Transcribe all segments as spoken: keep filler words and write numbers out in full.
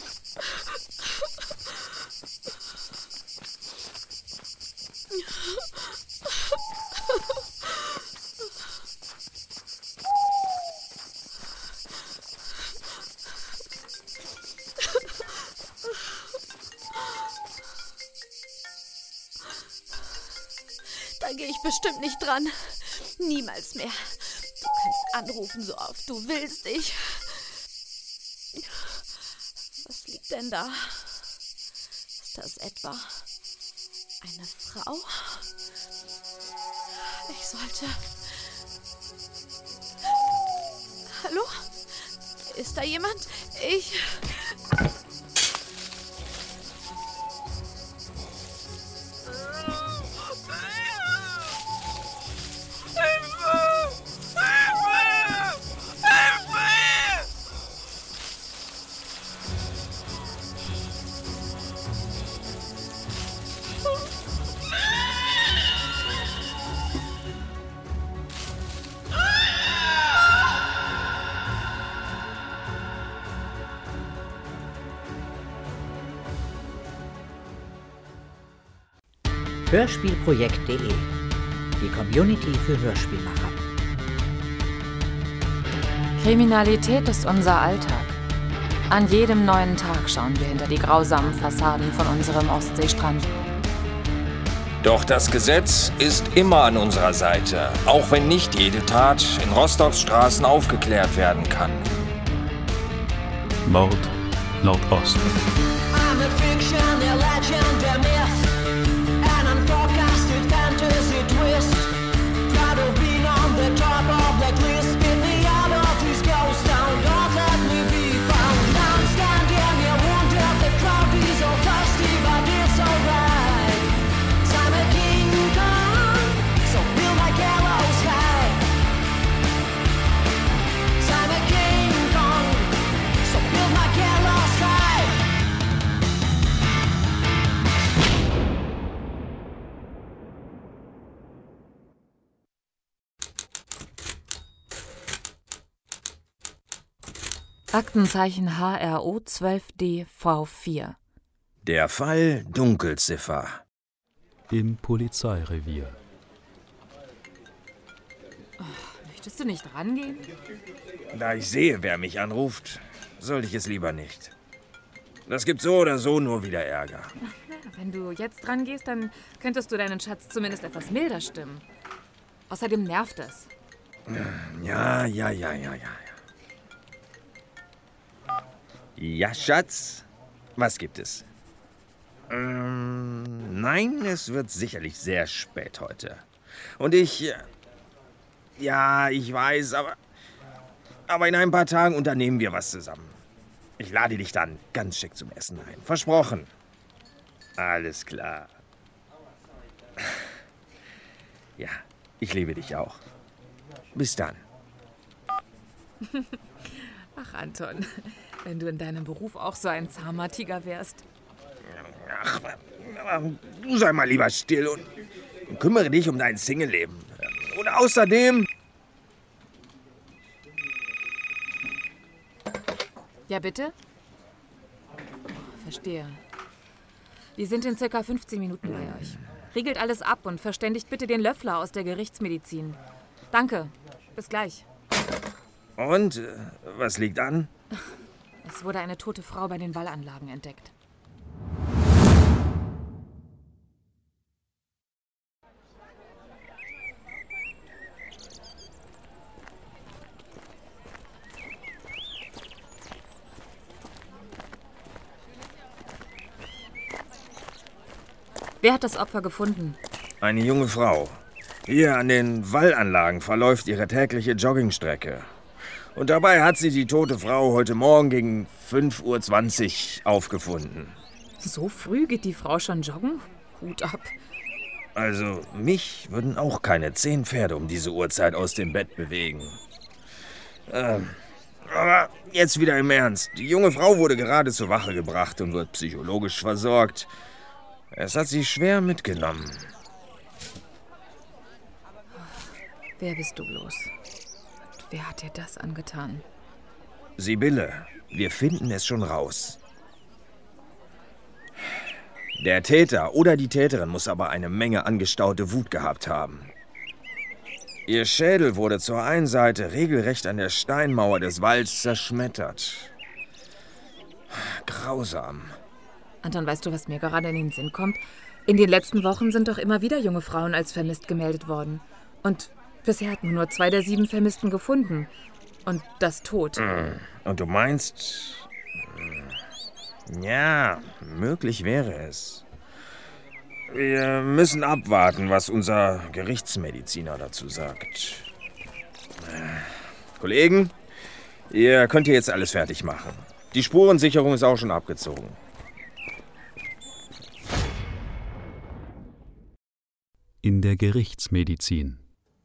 Da gehe ich bestimmt nicht dran. Niemals mehr. Du kannst anrufen, so oft du willst. Ich... Was liegt denn da? Ist das etwa eine Frau? Ich sollte... Hallo? Ist da jemand? Ich... Hörspielprojekt punkt de, die Community für Hörspielmacher. Kriminalität ist unser Alltag. An jedem neuen Tag schauen wir hinter die grausamen Fassaden von unserem Ostseestrand. Doch das Gesetz ist immer an unserer Seite, auch wenn nicht jede Tat in Rostocks Straßen aufgeklärt werden kann. Mord Nordost. Aktenzeichen H R O zwölf D V vier. Der Fall Dunkelziffer. Im Polizeirevier. Oh, möchtest du nicht rangehen? Da ich sehe, wer mich anruft, sollte ich es lieber nicht. Das gibt so oder so nur wieder Ärger. Wenn du jetzt rangehst, dann könntest du deinen Schatz zumindest etwas milder stimmen. Außerdem nervt es. Ja, ja, ja, ja, ja. Ja, Schatz, was gibt es? Ähm, nein, es wird sicherlich sehr spät heute. Und ich... Ja, ich weiß, aber... Aber in ein paar Tagen unternehmen wir was zusammen. Ich lade dich dann ganz schick zum Essen ein. Versprochen. Alles klar. Ja, ich liebe dich auch. Bis dann. Ach, Anton, wenn du in deinem Beruf auch so ein zahmer Tiger wärst. Ach, du sei mal lieber still und, und kümmere dich um dein Single-Leben. Und außerdem... Ja, bitte? Verstehe. Wir sind in circa fünfzehn Minuten bei euch. Riegelt alles ab und verständigt bitte den Löffler aus der Gerichtsmedizin. Danke. Bis gleich. Und? Was liegt an? Es wurde eine tote Frau bei den Wallanlagen entdeckt. Wer hat das Opfer gefunden? Eine junge Frau. Hier an den Wallanlagen verläuft ihre tägliche Joggingstrecke. Und dabei hat sie die tote Frau heute Morgen gegen fünf Uhr zwanzig aufgefunden. So früh geht die Frau schon joggen? Hut ab. Also, mich würden auch keine zehn Pferde um diese Uhrzeit aus dem Bett bewegen. Ähm, aber jetzt wieder im Ernst. Die junge Frau wurde gerade zur Wache gebracht und wird psychologisch versorgt. Es hat sie schwer mitgenommen. Wer bist du bloß? Wer hat dir das angetan? Sibylle, wir finden es schon raus. Der Täter oder die Täterin muss aber eine Menge angestaute Wut gehabt haben. Ihr Schädel wurde zur einen Seite regelrecht an der Steinmauer des Walds zerschmettert. Grausam. Anton, weißt du, was mir gerade in den Sinn kommt? In den letzten Wochen sind doch immer wieder junge Frauen als vermisst gemeldet worden. Und bisher hat man nur zwei der sieben Vermissten gefunden. Und das tot. Und du meinst... Ja, möglich wäre es. Wir müssen abwarten, was unser Gerichtsmediziner dazu sagt. Kollegen, ihr könnt hier jetzt alles fertig machen. Die Spurensicherung ist auch schon abgezogen. In der Gerichtsmedizin.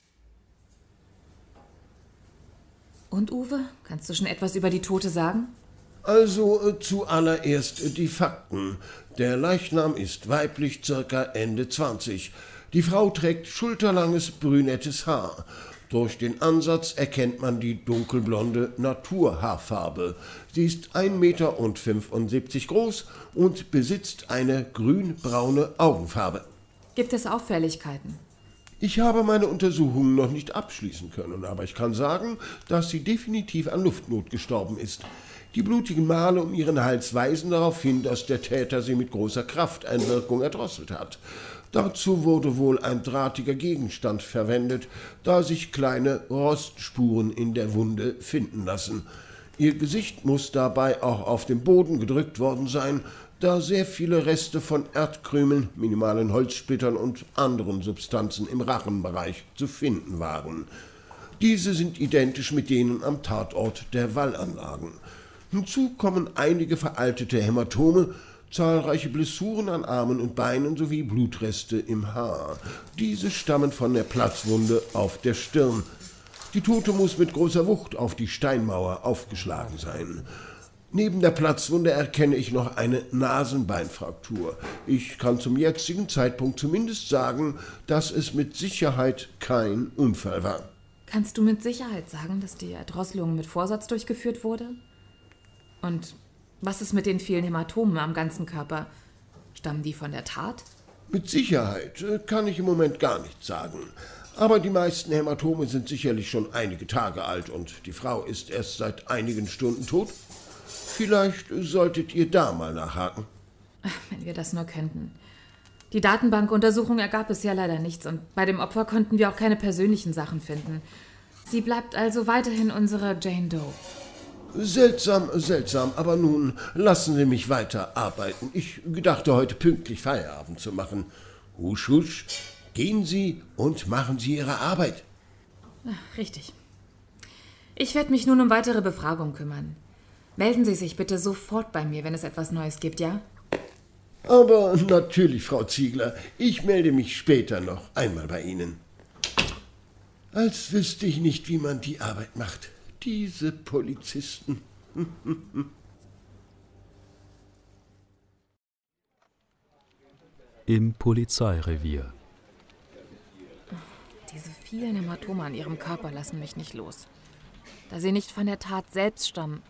Und Uwe, kannst du schon etwas über die Tote sagen? Also äh, zuallererst äh, die Fakten. Der Leichnam ist weiblich, circa Ende zwanzig. Die Frau trägt schulterlanges, brünettes Haar. Durch den Ansatz erkennt man die dunkelblonde Naturhaarfarbe. Sie ist ein Meter fünfundsiebzig groß und besitzt eine grün-braune Augenfarbe. Gibt es Auffälligkeiten? Ich habe meine Untersuchungen noch nicht abschließen können, aber ich kann sagen, dass sie definitiv an Luftnot gestorben ist. Die blutigen Male um ihren Hals weisen darauf hin, dass der Täter sie mit großer Krafteinwirkung erdrosselt hat. Dazu wurde wohl ein drahtiger Gegenstand verwendet, da sich kleine Rostspuren in der Wunde finden lassen. Ihr Gesicht muss dabei auch auf den Boden gedrückt worden sein, da sehr viele Reste von Erdkrümeln, minimalen Holzsplittern und anderen Substanzen im Rachenbereich zu finden waren. Diese sind identisch mit denen am Tatort der Wallanlagen. Hinzu kommen einige veraltete Hämatome, zahlreiche Blessuren an Armen und Beinen sowie Blutreste im Haar. Diese stammen von der Platzwunde auf der Stirn. Die Tote muss mit großer Wucht auf die Steinmauer aufgeschlagen sein. Neben der Platzwunde erkenne ich noch eine Nasenbeinfraktur. Ich kann zum jetzigen Zeitpunkt zumindest sagen, dass es mit Sicherheit kein Unfall war. Kannst du mit Sicherheit sagen, dass die Erdrosselung mit Vorsatz durchgeführt wurde? Und was ist mit den vielen Hämatomen am ganzen Körper? Stammen die von der Tat? Mit Sicherheit kann ich im Moment gar nichts sagen. Aber die meisten Hämatome sind sicherlich schon einige Tage alt und die Frau ist erst seit einigen Stunden tot. Vielleicht solltet ihr da mal nachhaken. Wenn wir das nur könnten. Die Datenbankuntersuchung ergab bisher leider nichts und bei dem Opfer konnten wir auch keine persönlichen Sachen finden. Sie bleibt also weiterhin unsere Jane Doe. Seltsam, seltsam, aber nun lassen Sie mich weiter arbeiten. Ich gedachte, heute pünktlich Feierabend zu machen. Husch, husch, gehen Sie und machen Sie Ihre Arbeit. Ach, richtig. Ich werde mich nun um weitere Befragung kümmern. Melden Sie sich bitte sofort bei mir, wenn es etwas Neues gibt, ja? Aber natürlich, Frau Ziegler. Ich melde mich später noch einmal bei Ihnen. Als wüsste ich nicht, wie man die Arbeit macht. Diese Polizisten. Im Polizeirevier. Diese vielen Hämatome an ihrem Körper lassen mich nicht los. Da sie nicht von der Tat selbst stammen.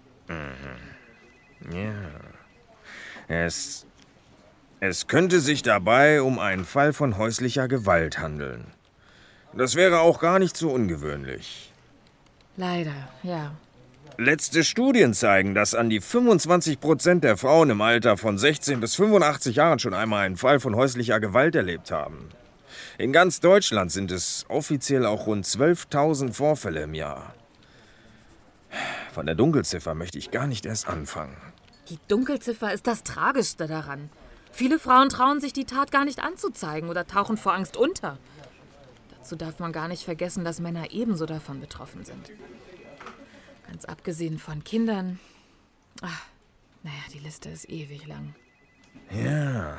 Mhm. Ja. Es, es könnte sich dabei um einen Fall von häuslicher Gewalt handeln. Das wäre auch gar nicht so ungewöhnlich. Leider, ja. Letzte Studien zeigen, dass an die fünfundzwanzig Prozent der Frauen im Alter von sechzehn bis fünfundachtzig Jahren schon einmal einen Fall von häuslicher Gewalt erlebt haben. In ganz Deutschland sind es offiziell auch rund zwölftausend Vorfälle im Jahr. Von der Dunkelziffer möchte ich gar nicht erst anfangen. Die Dunkelziffer ist das Tragischste daran. Viele Frauen trauen sich, die Tat gar nicht anzuzeigen oder tauchen vor Angst unter. Dazu darf man gar nicht vergessen, dass Männer ebenso davon betroffen sind. Ganz abgesehen von Kindern. Ach, naja, die Liste ist ewig lang. Ja.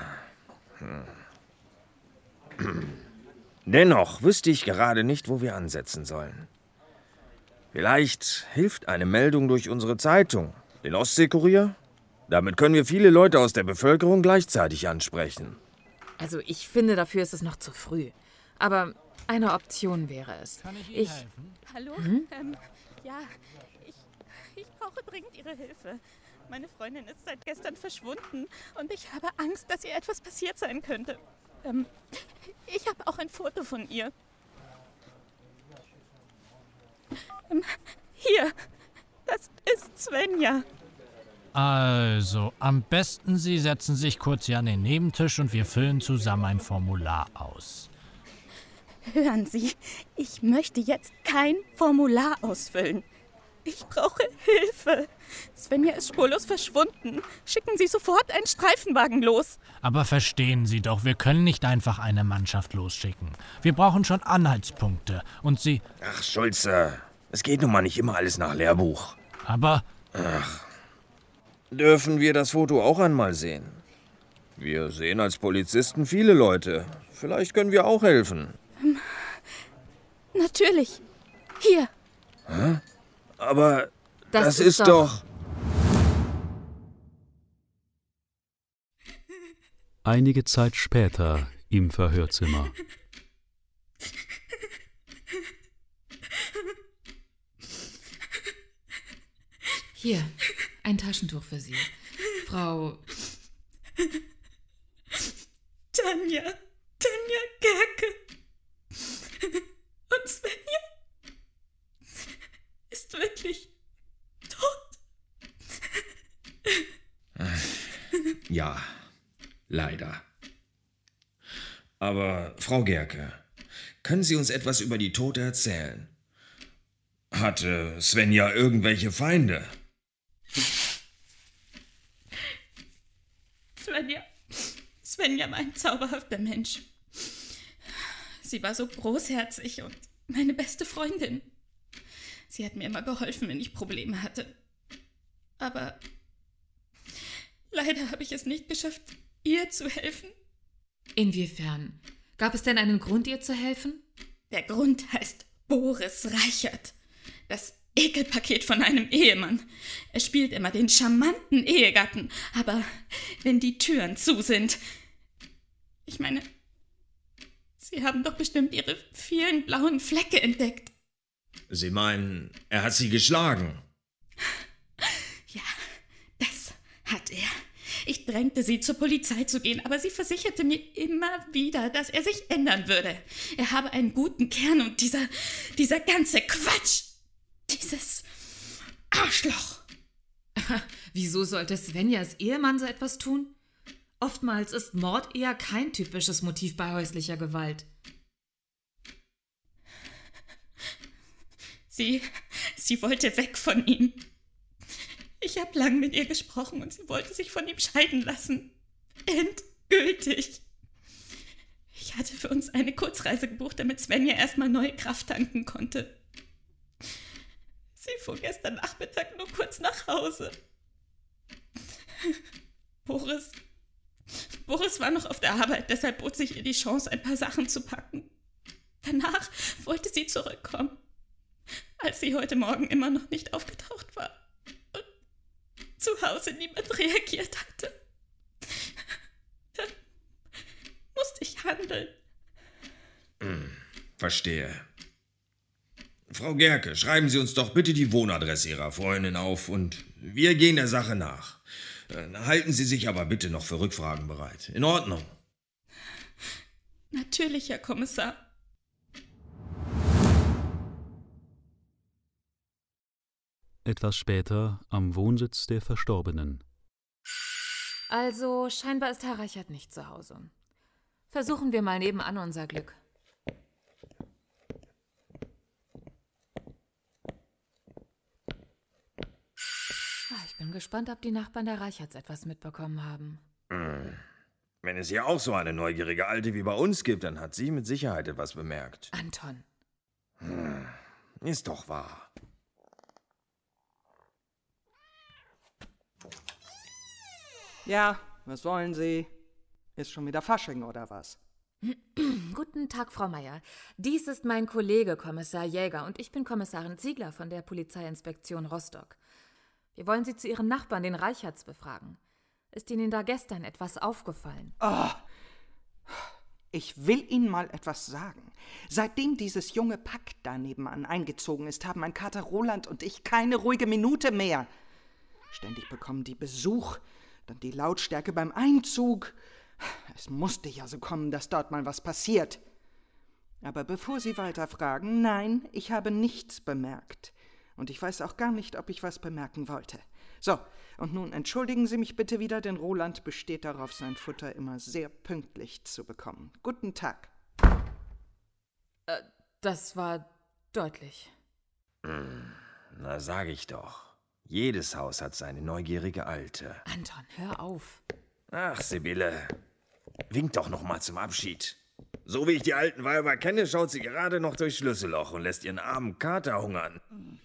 Hm. Dennoch wüsste ich gerade nicht, wo wir ansetzen sollen. Vielleicht hilft eine Meldung durch unsere Zeitung, den Ostseekurier. Damit können wir viele Leute aus der Bevölkerung gleichzeitig ansprechen. Also ich finde, dafür ist es noch zu früh. Aber eine Option wäre es. Kann ich Ihnen Ich helfen? Hallo? Hm? Ähm, ja, ich, ich brauche dringend Ihre Hilfe. Meine Freundin ist seit gestern verschwunden und ich habe Angst, dass ihr etwas passiert sein könnte. Ähm, ich habe auch ein Foto von ihr. Ähm, hier, das ist Svenja. Also, am besten Sie setzen sich kurz hier an den Nebentisch und wir füllen zusammen ein Formular aus. Hören Sie, ich möchte jetzt kein Formular ausfüllen. Ich brauche Hilfe. Svenja ist spurlos verschwunden. Schicken Sie sofort einen Streifenwagen los. Aber verstehen Sie doch, wir können nicht einfach eine Mannschaft losschicken. Wir brauchen schon Anhaltspunkte. Und Sie... Ach, Schulze, es geht nun mal nicht immer alles nach Lehrbuch. Aber... Ach, dürfen wir das Foto auch einmal sehen? Wir sehen als Polizisten viele Leute. Vielleicht können wir auch helfen. Ähm, natürlich. Hier. Hä? Aber das, das ist, ist doch... doch... Einige Zeit später im Verhörzimmer. Hier, ein Taschentuch für Sie. Frau... Tanja, Tanja Gerke. Und Svenja ist wirklich tot. Ja, leider. Aber, Frau Gerke, können Sie uns etwas über die Tote erzählen? Hatte Svenja irgendwelche Feinde? Svenja, Svenja war ein zauberhafter Mensch. Sie war so großherzig und meine beste Freundin. Sie hat mir immer geholfen, wenn ich Probleme hatte. Aber leider habe ich es nicht geschafft, ihr zu helfen. Inwiefern? Gab es denn einen Grund, ihr zu helfen? Der Grund heißt Boris Reichert. Das Ekelpaket von einem Ehemann. Er spielt immer den charmanten Ehegatten. Aber wenn die Türen zu sind... Ich meine, Sie haben doch bestimmt Ihre vielen blauen Flecke entdeckt. Sie meinen, er hat Sie geschlagen? Ja, das hat er. Ich drängte sie, zur Polizei zu gehen, aber sie versicherte mir immer wieder, dass er sich ändern würde. Er habe einen guten Kern und dieser, dieser ganze Quatsch, dieses Arschloch. Wieso sollte Svenjas Ehemann so etwas tun? Oftmals ist Mord eher kein typisches Motiv bei häuslicher Gewalt. Sie, sie wollte weg von ihm. Ich habe lang mit ihr gesprochen und sie wollte sich von ihm scheiden lassen. Endgültig. Ich hatte für uns eine Kurzreise gebucht, damit Svenja erstmal neue Kraft tanken konnte. Sie fuhr gestern Nachmittag nur kurz nach Hause. Boris, Boris war noch auf der Arbeit, deshalb bot sich ihr die Chance, ein paar Sachen zu packen. Danach wollte sie zurückkommen, als sie heute Morgen immer noch nicht aufgetaucht war und zu Hause niemand reagiert hatte. Dann musste ich handeln. Hm, verstehe. Frau Gerke, schreiben Sie uns doch bitte die Wohnadresse Ihrer Freundin auf und wir gehen der Sache nach. Halten Sie sich aber bitte noch für Rückfragen bereit. In Ordnung. Natürlich, Herr Kommissar. Etwas später am Wohnsitz der Verstorbenen. Also, scheinbar ist Herr Reichert nicht zu Hause. Versuchen wir mal nebenan unser Glück. Ich bin gespannt, ob die Nachbarn der Reicherts etwas mitbekommen haben. Hm. Wenn es hier auch so eine neugierige Alte wie bei uns gibt, dann hat sie mit Sicherheit etwas bemerkt. Anton. Hm. Ist doch wahr. Ja, was wollen Sie? Ist schon wieder Fasching oder was? Guten Tag, Frau Meier. Dies ist mein Kollege, Kommissar Jäger, und ich bin Kommissarin Ziegler von der Polizeiinspektion Rostock. Wir wollen Sie zu Ihren Nachbarn, den Reicherts, befragen. Ist Ihnen da gestern etwas aufgefallen? Oh, ich will Ihnen mal etwas sagen. Seitdem dieses junge Pack da nebenan eingezogen ist, haben mein Kater Roland und ich keine ruhige Minute mehr. Ständig bekommen die Besuch, dann die Lautstärke beim Einzug. Es musste ja so kommen, dass dort mal was passiert. Aber bevor Sie weiter fragen, nein, ich habe nichts bemerkt. Und ich weiß auch gar nicht, ob ich was bemerken wollte. So, und nun entschuldigen Sie mich bitte wieder, denn Roland besteht darauf, sein Futter immer sehr pünktlich zu bekommen. Guten Tag. Äh, das war deutlich. Na, sag ich doch. Jedes Haus hat seine neugierige Alte. Anton, hör auf. Ach, Sibylle, wink doch noch mal zum Abschied. So wie ich die alten Weiber kenne, schaut sie gerade noch durchs Schlüsselloch und lässt ihren armen Kater hungern.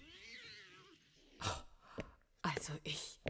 Also ich...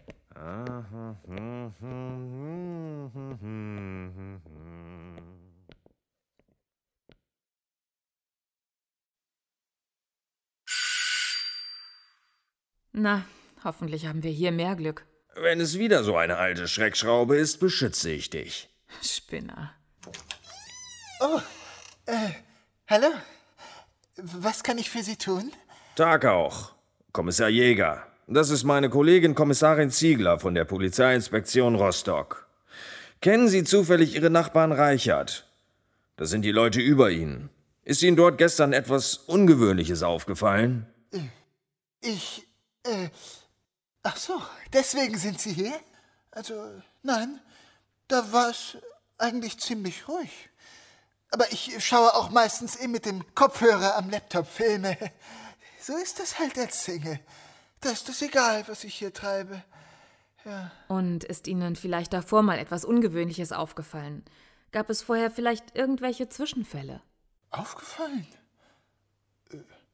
Na, hoffentlich haben wir hier mehr Glück. Wenn es wieder so eine alte Schreckschraube ist, beschütze ich dich. Spinner. Oh, äh, hallo? Was kann ich für Sie tun? Tag auch, Kommissar Jäger. Das ist meine Kollegin Kommissarin Ziegler von der Polizeiinspektion Rostock. Kennen Sie zufällig Ihre Nachbarn Reichert? Das sind die Leute über Ihnen. Ist Ihnen dort gestern etwas Ungewöhnliches aufgefallen? Ich, äh, ach so, deswegen sind Sie hier? Also, nein, da war es eigentlich ziemlich ruhig. Aber ich schaue auch meistens eh mit dem Kopfhörer am Laptop Filme. So ist das halt als Single. Da ist es egal, was ich hier treibe. Ja. Und ist Ihnen vielleicht davor mal etwas Ungewöhnliches aufgefallen? Gab es vorher vielleicht irgendwelche Zwischenfälle? Aufgefallen? Äh,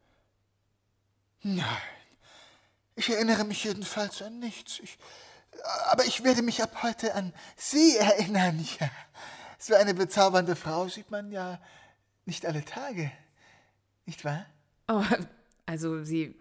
nein. Ich erinnere mich jedenfalls an nichts. Ich, aber ich werde mich ab heute an Sie erinnern, ja. So eine bezaubernde Frau sieht man ja nicht alle Tage. Nicht wahr? Oh, also Sie...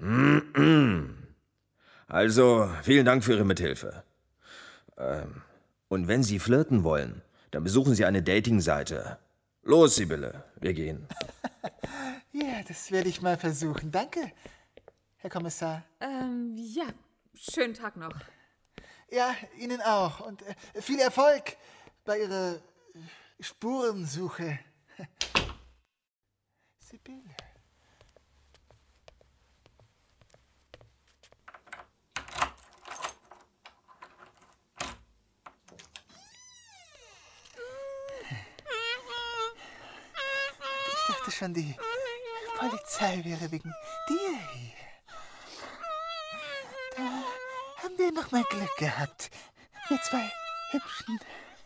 Also, vielen Dank für Ihre Mithilfe. Ähm, und wenn Sie flirten wollen, dann besuchen Sie eine Dating-Seite. Los, Sibylle, wir gehen. Ja, das werde ich mal versuchen. Danke, Herr Kommissar. Ähm, ja, schönen Tag noch. Ja, Ihnen auch. Und äh, viel Erfolg bei Ihrer äh, Spurensuche. Sibylle. Ich dachte schon, die Polizei wäre wegen dir hier. Da haben wir noch mal Glück gehabt. Wir zwei Hübschen.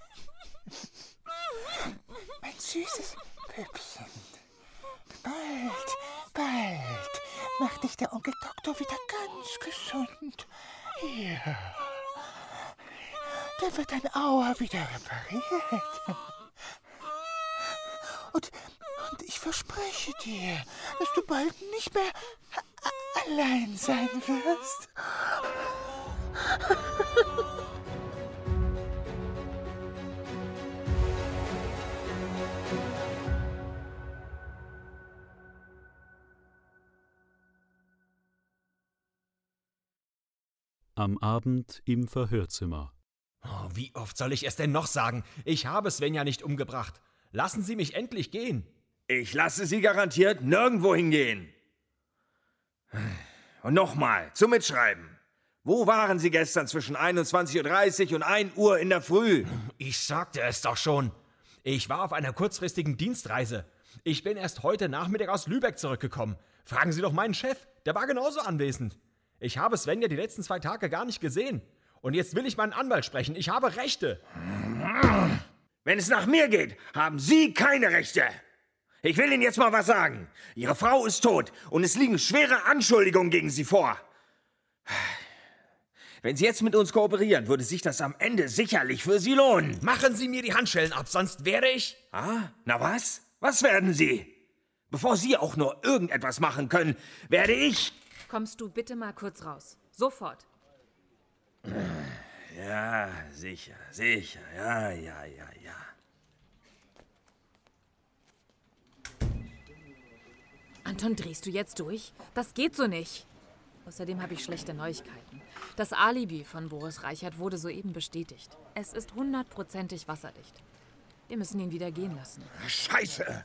Mein süßes Püppchen. Bald, bald macht dich der Onkel Doktor wieder ganz gesund. Ja. Da wird dein Auer wieder repariert. Und, und ich verspreche dir, dass du bald nicht mehr allein sein wirst. Am Abend im Verhörzimmer. Oh, wie oft soll ich es denn noch sagen? Ich habe Svenja nicht umgebracht. Lassen Sie mich endlich gehen. Ich lasse Sie garantiert nirgendwo hingehen. Und nochmal, zum Mitschreiben. Wo waren Sie gestern zwischen einundzwanzig Uhr dreißig und ein Uhr in der Früh? Ich sagte es doch schon. Ich war auf einer kurzfristigen Dienstreise. Ich bin erst heute Nachmittag aus Lübeck zurückgekommen. Fragen Sie doch meinen Chef, der war genauso anwesend. Ich habe Svenja die letzten zwei Tage gar nicht gesehen. Und jetzt will ich meinen Anwalt sprechen. Ich habe Rechte. Wenn es nach mir geht, haben Sie keine Rechte. Ich will Ihnen jetzt mal was sagen. Ihre Frau ist tot und es liegen schwere Anschuldigungen gegen Sie vor. Wenn Sie jetzt mit uns kooperieren, würde sich das am Ende sicherlich für Sie lohnen. Machen Sie mir die Handschellen ab, sonst werde ich... Ah, na was? Was werden Sie? Bevor Sie auch nur irgendetwas machen können, werde ich... Kommst du bitte mal kurz raus. Sofort. Ja, sicher, sicher. Ja, ja, ja, ja. Anton, drehst du jetzt durch? Das geht so nicht. Außerdem habe ich schlechte Neuigkeiten. Das Alibi von Boris Reichert wurde soeben bestätigt. Es ist hundertprozentig wasserdicht. Wir müssen ihn wieder gehen lassen. Scheiße!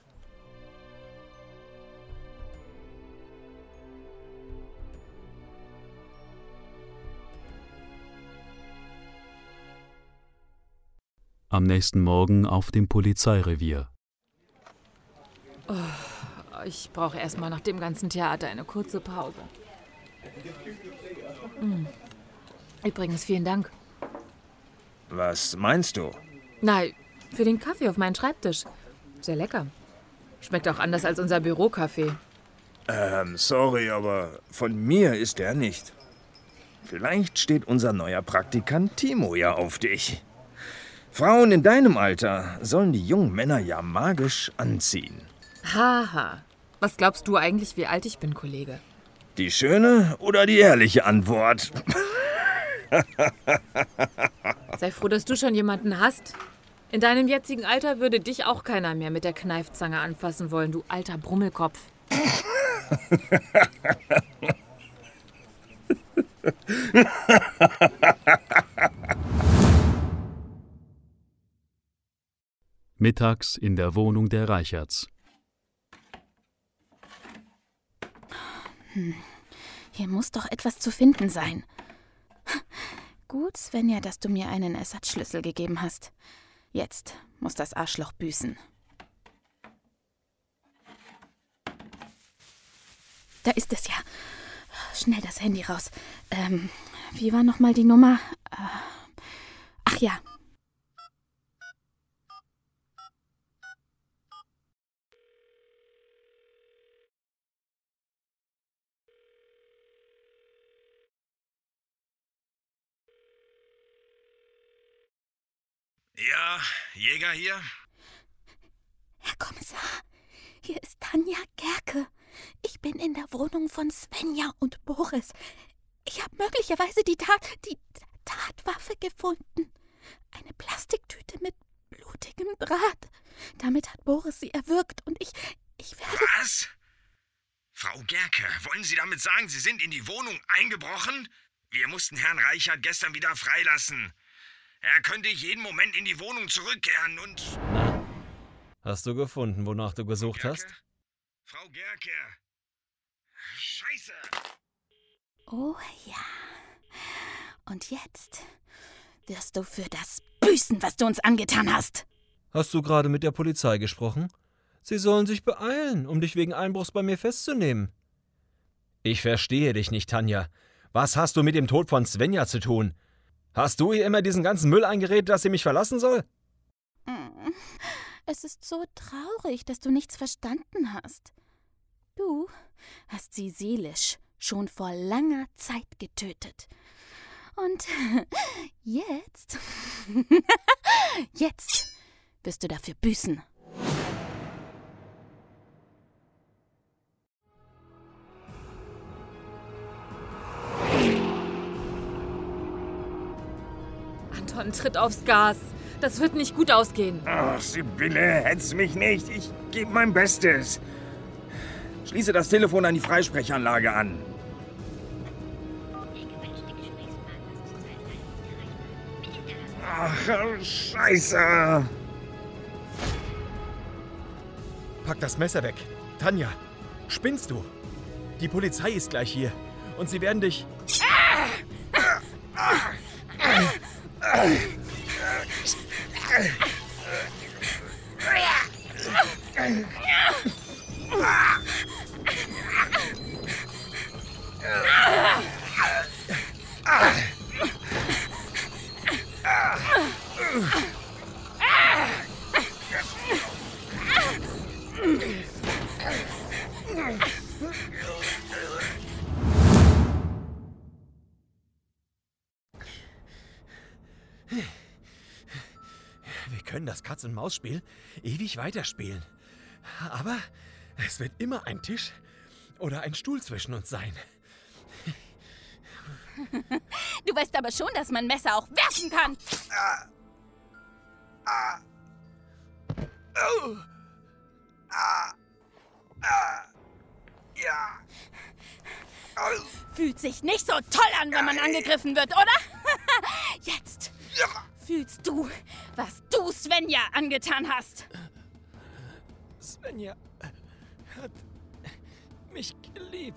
Am nächsten Morgen auf dem Polizeirevier. Oh, ich brauche erstmal nach dem ganzen Theater eine kurze Pause. Hm. Übrigens, vielen Dank. Was meinst du? Nein, für den Kaffee auf meinen Schreibtisch. Sehr lecker. Schmeckt auch anders als unser Bürokaffee. Ähm, sorry, aber von mir ist er nicht. Vielleicht steht unser neuer Praktikant Timo ja auf dich. Frauen in deinem Alter sollen die jungen Männer ja magisch anziehen. Haha. Was glaubst du eigentlich, wie alt ich bin, Kollege? Die schöne oder die ehrliche Antwort? Sei froh, dass du schon jemanden hast. In deinem jetzigen Alter würde dich auch keiner mehr mit der Kneifzange anfassen wollen, du alter Brummelkopf. Mittags in der Wohnung der Reicherts. Hm. Hier muss doch etwas zu finden sein. Gut, Svenja, dass du mir einen Ersatzschlüssel gegeben hast. Jetzt muss das Arschloch büßen. Da ist es ja. Schnell das Handy raus. Ähm, wie war nochmal die Nummer? Äh, ach ja. Ja, Jäger hier? Herr Kommissar, hier ist Tanja Gerke. Ich bin in der Wohnung von Svenja und Boris. Ich habe möglicherweise die Tat, die Tatwaffe gefunden. Eine Plastiktüte mit blutigem Draht. Damit hat Boris sie erwürgt und ich, ich werde... Was? Frau Gerke, wollen Sie damit sagen, Sie sind in die Wohnung eingebrochen? Wir mussten Herrn Reichert gestern wieder freilassen. Er könnte jeden Moment in die Wohnung zurückkehren und... Na, hast du gefunden, wonach du gesucht Frau hast? Frau Gerke! Scheiße! Oh ja. Und jetzt wirst du für das büßen, was du uns angetan hast. Hast du gerade mit der Polizei gesprochen? Sie sollen sich beeilen, um dich wegen Einbruchs bei mir festzunehmen. Ich verstehe dich nicht, Tanja. Was hast du mit dem Tod von Svenja zu tun? Hast du ihr immer diesen ganzen Müll eingeredet, dass sie mich verlassen soll? Es ist so traurig, dass du nichts verstanden hast. Du hast sie seelisch schon vor langer Zeit getötet. Und jetzt, jetzt wirst du dafür büßen. Anton, tritt aufs Gas. Das wird nicht gut ausgehen. Ach, Sibylle, hetz mich nicht. Ich gebe mein Bestes. Schließe das Telefon an die Freisprechanlage an. Ach, Scheiße. Pack das Messer weg. Tanja, spinnst du? Die Polizei ist gleich hier. Und sie werden dich... Wir können das Katz-und-Maus-Spiel ewig weiterspielen. Aber es wird immer ein Tisch oder ein Stuhl zwischen uns sein. Du weißt aber schon, dass man Messer auch werfen kann. Ah. Ah. Oh. Ah. Ah. Ja. Fühlt sich nicht so toll an, wenn man angegriffen wird, oder? Jetzt fühlst du, was du Svenja angetan hast. Svenja hat mich geliebt.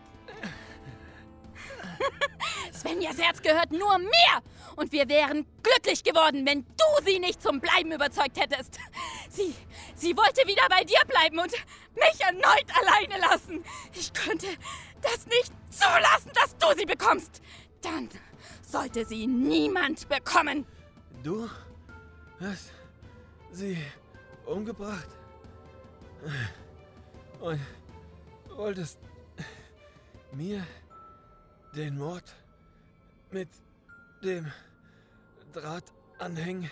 Svenjas Herz gehört nur mir. Und wir wären glücklich geworden, wenn du sie nicht zum Bleiben überzeugt hättest. Sie, sie wollte wieder bei dir bleiben und mich erneut alleine lassen. Ich konnte das nicht zulassen, dass du sie bekommst. Dann sollte sie niemand bekommen. Du hast sie umgebracht und wolltest mir den Mord mit dem Draht anhängen.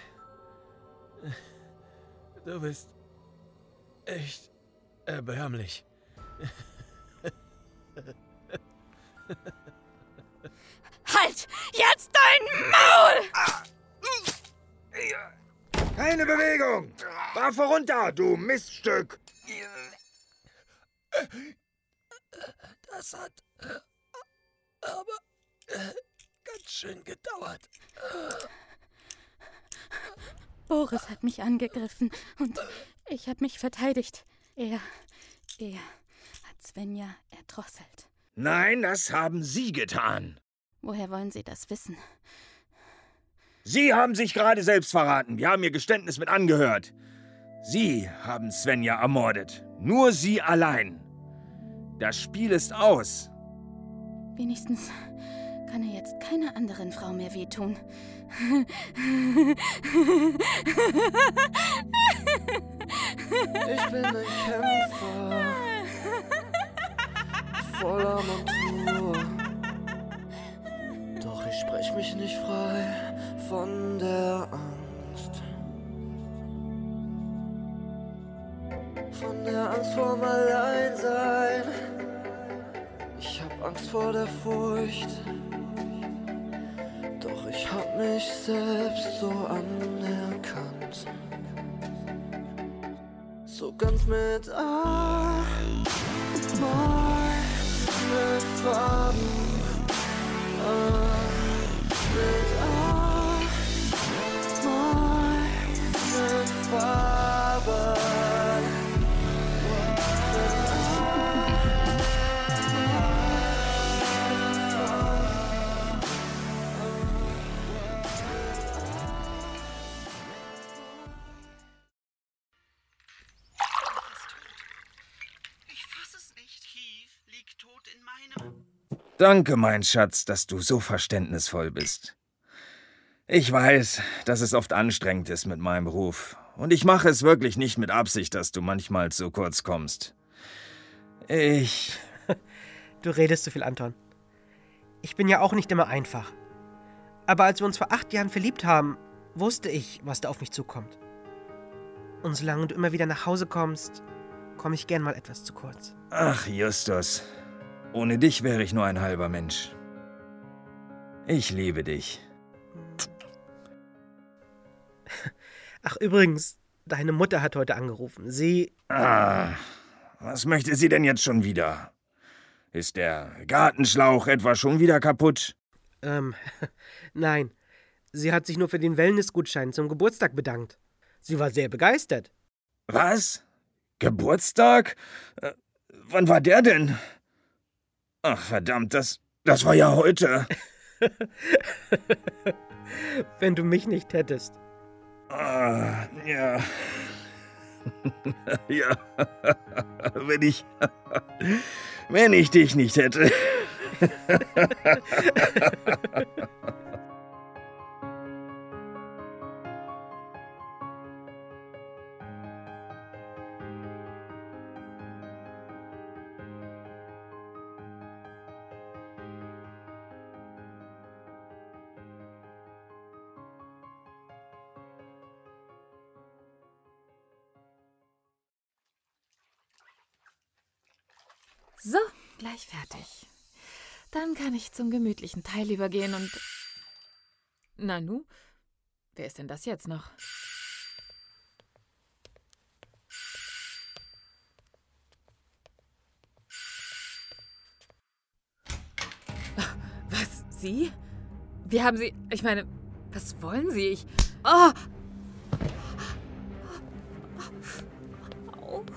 Du bist echt erbärmlich. Halt jetzt dein Maul! Keine Bewegung! Waffe runter, du Miststück! Das hat aber ganz schön gedauert. Boris hat mich angegriffen und ich habe mich verteidigt. Er, er hat Svenja erdrosselt. Nein, das haben Sie getan. Woher wollen Sie das wissen? Sie haben sich gerade selbst verraten. Wir haben Ihr Geständnis mit angehört. Sie haben Svenja ermordet. Nur Sie allein. Das Spiel ist aus. Wenigstens kann er jetzt keiner anderen Frau mehr wehtun. Ich bin ein Kämpfer, voller Montur. Doch ich sprech mich nicht frei von der Angst. Von der Angst vorm Alleinsein. Ich hab Angst vor der Furcht. Doch ich hab mich selbst so anerkannt. So ganz mit A, mal mit Farben. A, mit A, mal mit Farben. Danke, mein Schatz, dass du so verständnisvoll bist. Ich weiß, dass es oft anstrengend ist mit meinem Beruf. Und ich mache es wirklich nicht mit Absicht, dass du manchmal zu kurz kommst. Ich... Du redest zu viel, Anton. Ich bin ja auch nicht immer einfach. Aber als wir uns vor acht Jahren verliebt haben, wusste ich, was da auf mich zukommt. Und solange du immer wieder nach Hause kommst, komme ich gern mal etwas zu kurz. Ach, Justus. Ohne dich wäre ich nur ein halber Mensch. Ich liebe dich. Ach, übrigens, deine Mutter hat heute angerufen. Sie... Ah, was möchte sie denn jetzt schon wieder? Ist der Gartenschlauch etwa schon wieder kaputt? Ähm, nein. Sie hat sich nur für den Wellnessgutschein zum Geburtstag bedankt. Sie war sehr begeistert. Was? Geburtstag? Äh, wann war der denn? Ach, verdammt, das, das war ja heute. Wenn du mich nicht hättest. Ah, ja. Ja. Wenn ich... Wenn ich dich nicht hätte. So, gleich fertig. Dann kann ich zum gemütlichen Teil übergehen und... Nanu, wer ist denn das jetzt noch? Sie? Wie haben Sie... Ich meine, was wollen Sie? Ich... Oh! Au.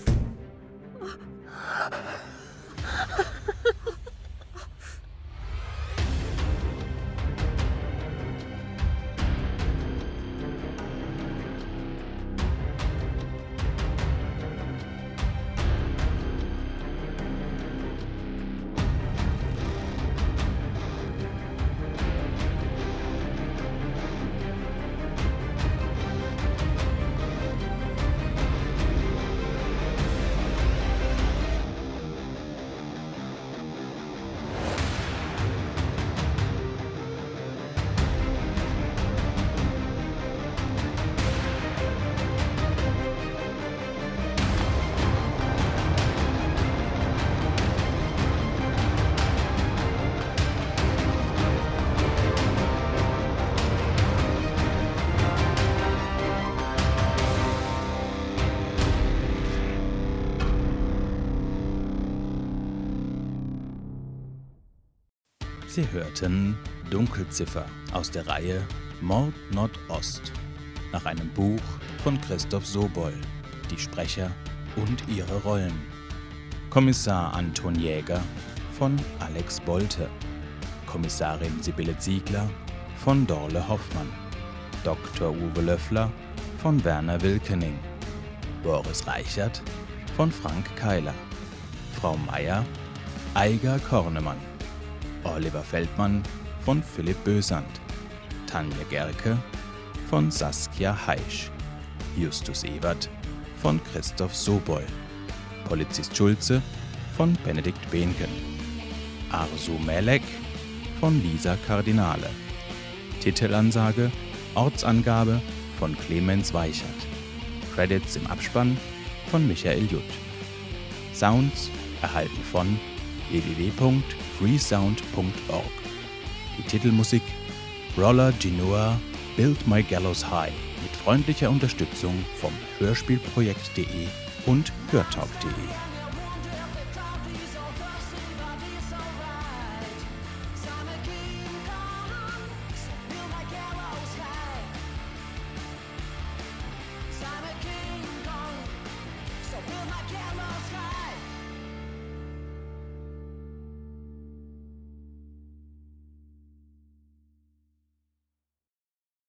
Sie hörten Dunkelziffer aus der Reihe Mord Nordost nach einem Buch von Christoph Sobol, die Sprecher und ihre Rollen. Kommissar Anton Jäger von Alex Bolte, Kommissarin Sibylle Ziegler von Dorle Hoffmann, Doktor Uwe Löffler von Werner Wilkening, Boris Reichert von Frank Keiler, Frau Meier Eiger Kornemann, Oliver Feldmann von Philipp Bösand, Tanja Gerke von Saskia Heisch, Justus Ewert von Christoph Sobol, Polizist Schulze von Benedikt Behnken, Arzu Melek von Lisa Kardinale, Titelansage, Ortsangabe von Clemens Weichert, Credits im Abspann von Michael Jutt. Sounds erhalten von w w w punkt freesound punkt org. Die Titelmusik Roller Genoa Build My Gallows High mit freundlicher Unterstützung vom Hörspielprojekt punkt de und hörtalk punkt de.